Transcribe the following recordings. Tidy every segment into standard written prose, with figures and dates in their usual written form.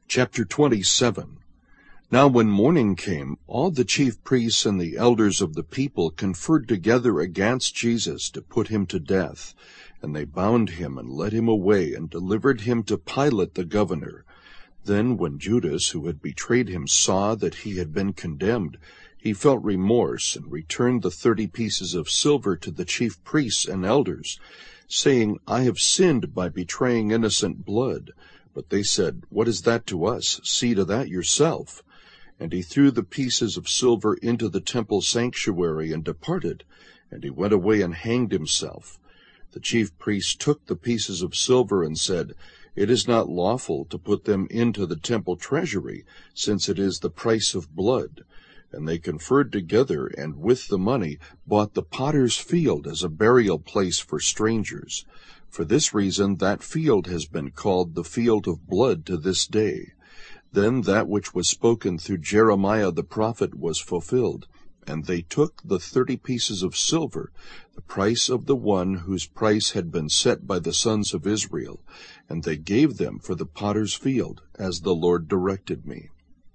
Chapter 27. Now when morning came, all the chief priests and the elders of the people conferred together against Jesus to put him to death. And they bound him and led him away and delivered him to Pilate the governor. Then when Judas, who had betrayed him, saw that he had been condemned, he felt remorse and returned the 30 pieces of silver to the chief priests and elders, saying, I have sinned by betraying innocent blood. But they said, What is that to us? See to that yourself. And he threw the pieces of silver into the temple sanctuary and departed. And he went away and hanged himself. The chief priests took the pieces of silver and said, It is not lawful to put them into the temple treasury, since it is the price of blood. And they conferred together, and with the money bought the potter's field as a burial place for strangers. For this reason that field has been called the field of blood to this day. Then that which was spoken through Jeremiah the prophet was fulfilled. And they took the 30 pieces of silver, the price of the one whose price had been set by the sons of Israel, and they gave them for the potter's field, as the Lord directed me.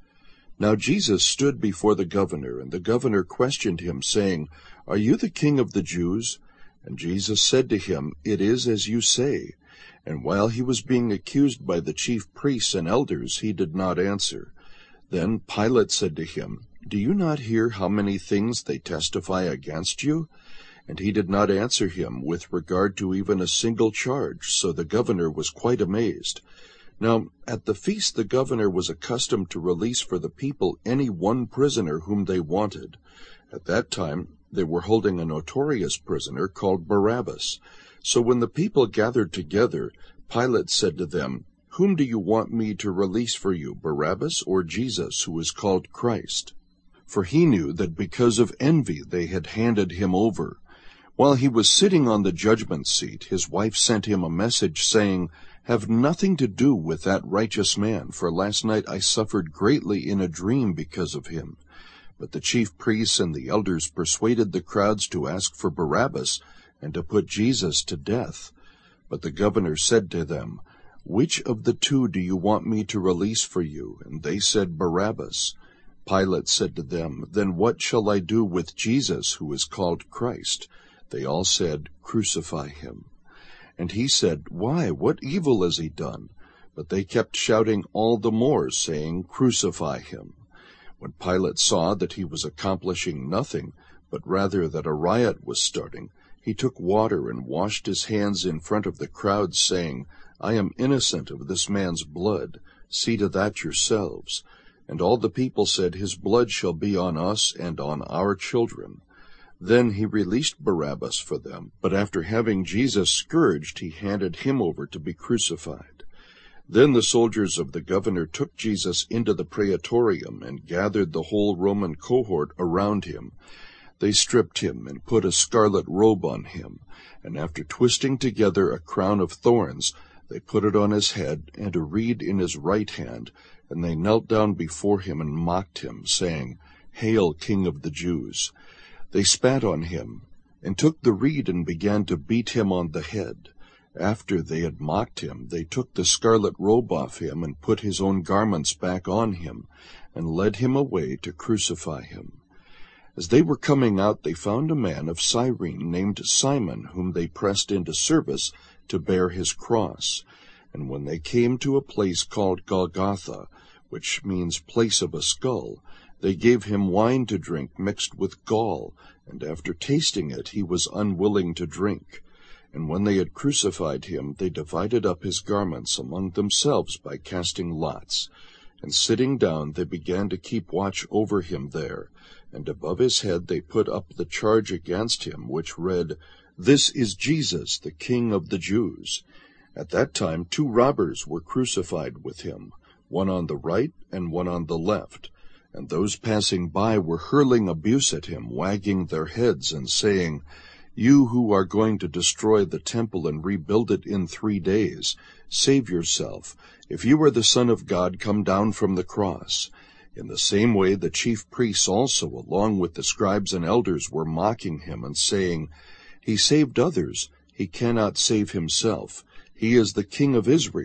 Now Jesus stood before the governor, and the governor questioned him, saying, Are you the king of the Jews? And Jesus said to him, It is as you say. And while he was being accused by the chief priests and elders, he did not answer. Then Pilate said to him, Do you not hear how many things they testify against you? And he did not answer him with regard to even a single charge, so the governor was quite amazed. Now at the feast the governor was accustomed to release for the people any one prisoner whom they wanted. At that time they were holding a notorious prisoner called Barabbas. So when the people gathered together, Pilate said to them, Whom do you want me to release for you, Barabbas or Jesus, who is called Christ? For he knew that because of envy they had handed him over. While he was sitting on the judgment seat, his wife sent him a message saying, Have nothing to do with that righteous man, for last night I suffered greatly in a dream because of him. But the chief priests and the elders persuaded the crowds to ask for Barabbas and to put Jesus to death. But the governor said to them, Which of the two do you want me to release for you? And they said, Barabbas. Pilate said to them, Then what shall I do with Jesus, who is called Christ? They all said, Crucify him. And he said, Why, what evil has he done? But they kept shouting all the more, saying, Crucify him. When Pilate saw that he was accomplishing nothing, but rather that a riot was starting, he took water and washed his hands in front of the crowd, saying, I am innocent of this man's blood. See to that yourselves. And all the people said, His blood shall be on us and on our children. Then he released Barabbas for them, but after having Jesus scourged, he handed him over to be crucified. Then the soldiers of the governor took Jesus into the praetorium and gathered the whole Roman cohort around him. They stripped him and put a scarlet robe on him, and after twisting together a crown of thorns, they put it on his head and a reed in his right hand, and they knelt down before him and mocked him, saying, Hail, King of the Jews! They spat on him, and took the reed and began to beat him on the head. After they had mocked him, they took the scarlet robe off him and put his own garments back on him, and led him away to crucify him. As they were coming out, they found a man of Cyrene named Simon, whom they pressed into service to bear his cross. And when they came to a place called Golgotha, which means place of a skull, they gave him wine to drink mixed with gall, and after tasting it he was unwilling to drink. And when they had crucified him, they divided up his garments among themselves by casting lots. And sitting down, they began to keep watch over him there. And above his head they put up the charge against him, which read, This is Jesus, the King of the Jews. At that time 2 robbers were crucified with him, one on the right and one on the left. And those passing by were hurling abuse at him, wagging their heads and saying, You who are going to destroy the temple and rebuild it in 3 days, save yourself. If you are the Son of God, come down from the cross. In the same way the chief priests also, along with the scribes and elders, were mocking him and saying, He saved others, he cannot save himself. He is the King of Israel.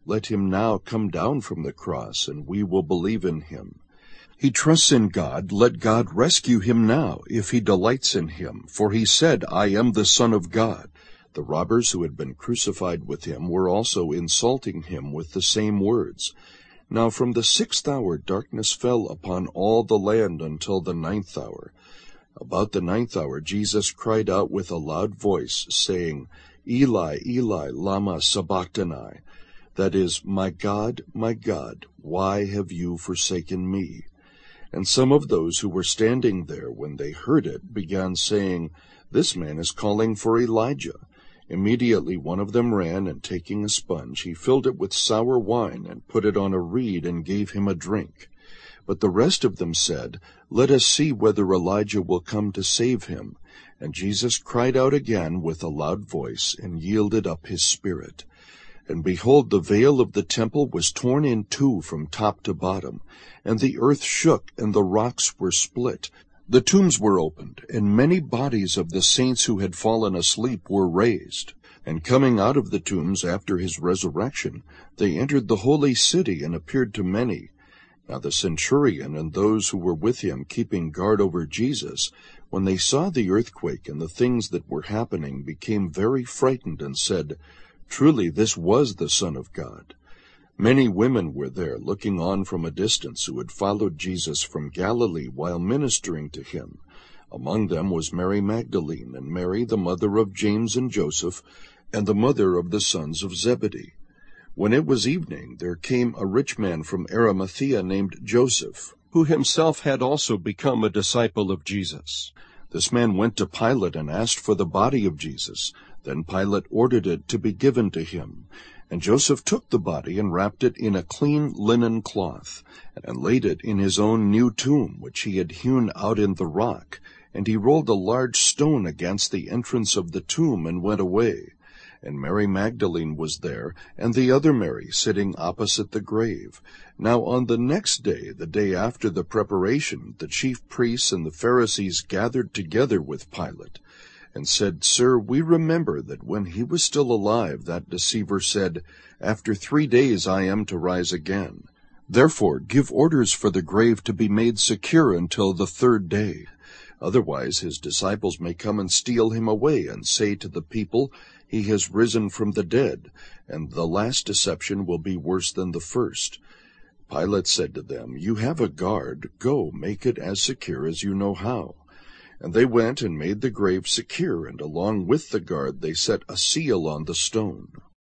Let him now come down from the cross, and we will believe in him. He trusts in God. Let God rescue him now, if he delights in him. For he said, I am the Son of God. The robbers who had been crucified with him were also insulting him with the same words. Now from the 6th hour darkness fell upon all the land until the 9th hour. About the 9th hour Jesus cried out with a loud voice, saying, Eli, Eli, lama sabachthani? That is, my God, why have you forsaken me? And some of those who were standing there, when they heard it, began saying, This man is calling for Elijah. Immediately one of them ran, and taking a sponge, he filled it with sour wine, and put it on a reed, and gave him a drink. But the rest of them said, Let us see whether Elijah will come to save him. And Jesus cried out again with a loud voice, and yielded up his spirit. And behold, the veil of the temple was torn in two from top to bottom, and the earth shook, and the rocks were split. The tombs were opened, and many bodies of the saints who had fallen asleep were raised. And coming out of the tombs after his resurrection, they entered the holy city and appeared to many. Now the centurion and those who were with him keeping guard over Jesus, when they saw the earthquake and the things that were happening, became very frightened and said, Truly this was the Son of God. Many women were there, looking on from a distance, who had followed Jesus from Galilee while ministering to him. Among them was Mary Magdalene, and Mary the mother of James and Joseph, and the mother of the sons of Zebedee. When it was evening, there came a rich man from Arimathea named Joseph, who himself had also become a disciple of Jesus. This man went to Pilate and asked for the body of Jesus. Then Pilate ordered it to be given to him. And Joseph took the body and wrapped it in a clean linen cloth, and laid it in his own new tomb, which he had hewn out in the rock. And he rolled a large stone against the entrance of the tomb, and went away. And Mary Magdalene was there, and the other Mary, sitting opposite the grave. Now on the next day, the day after the preparation, the chief priests and the Pharisees gathered together with Pilate, and said, Sir, we remember that when he was still alive, that deceiver said, After 3 days I am to rise again. Therefore give orders for the grave to be made secure until the 3rd day. Otherwise his disciples may come and steal him away, and say to the people, He has risen from the dead, and the last deception will be worse than the first. Pilate said to them, You have a guard. Go, make it as secure as you know how. And they went and made the grave secure, and along with the guard they set a seal on the stone.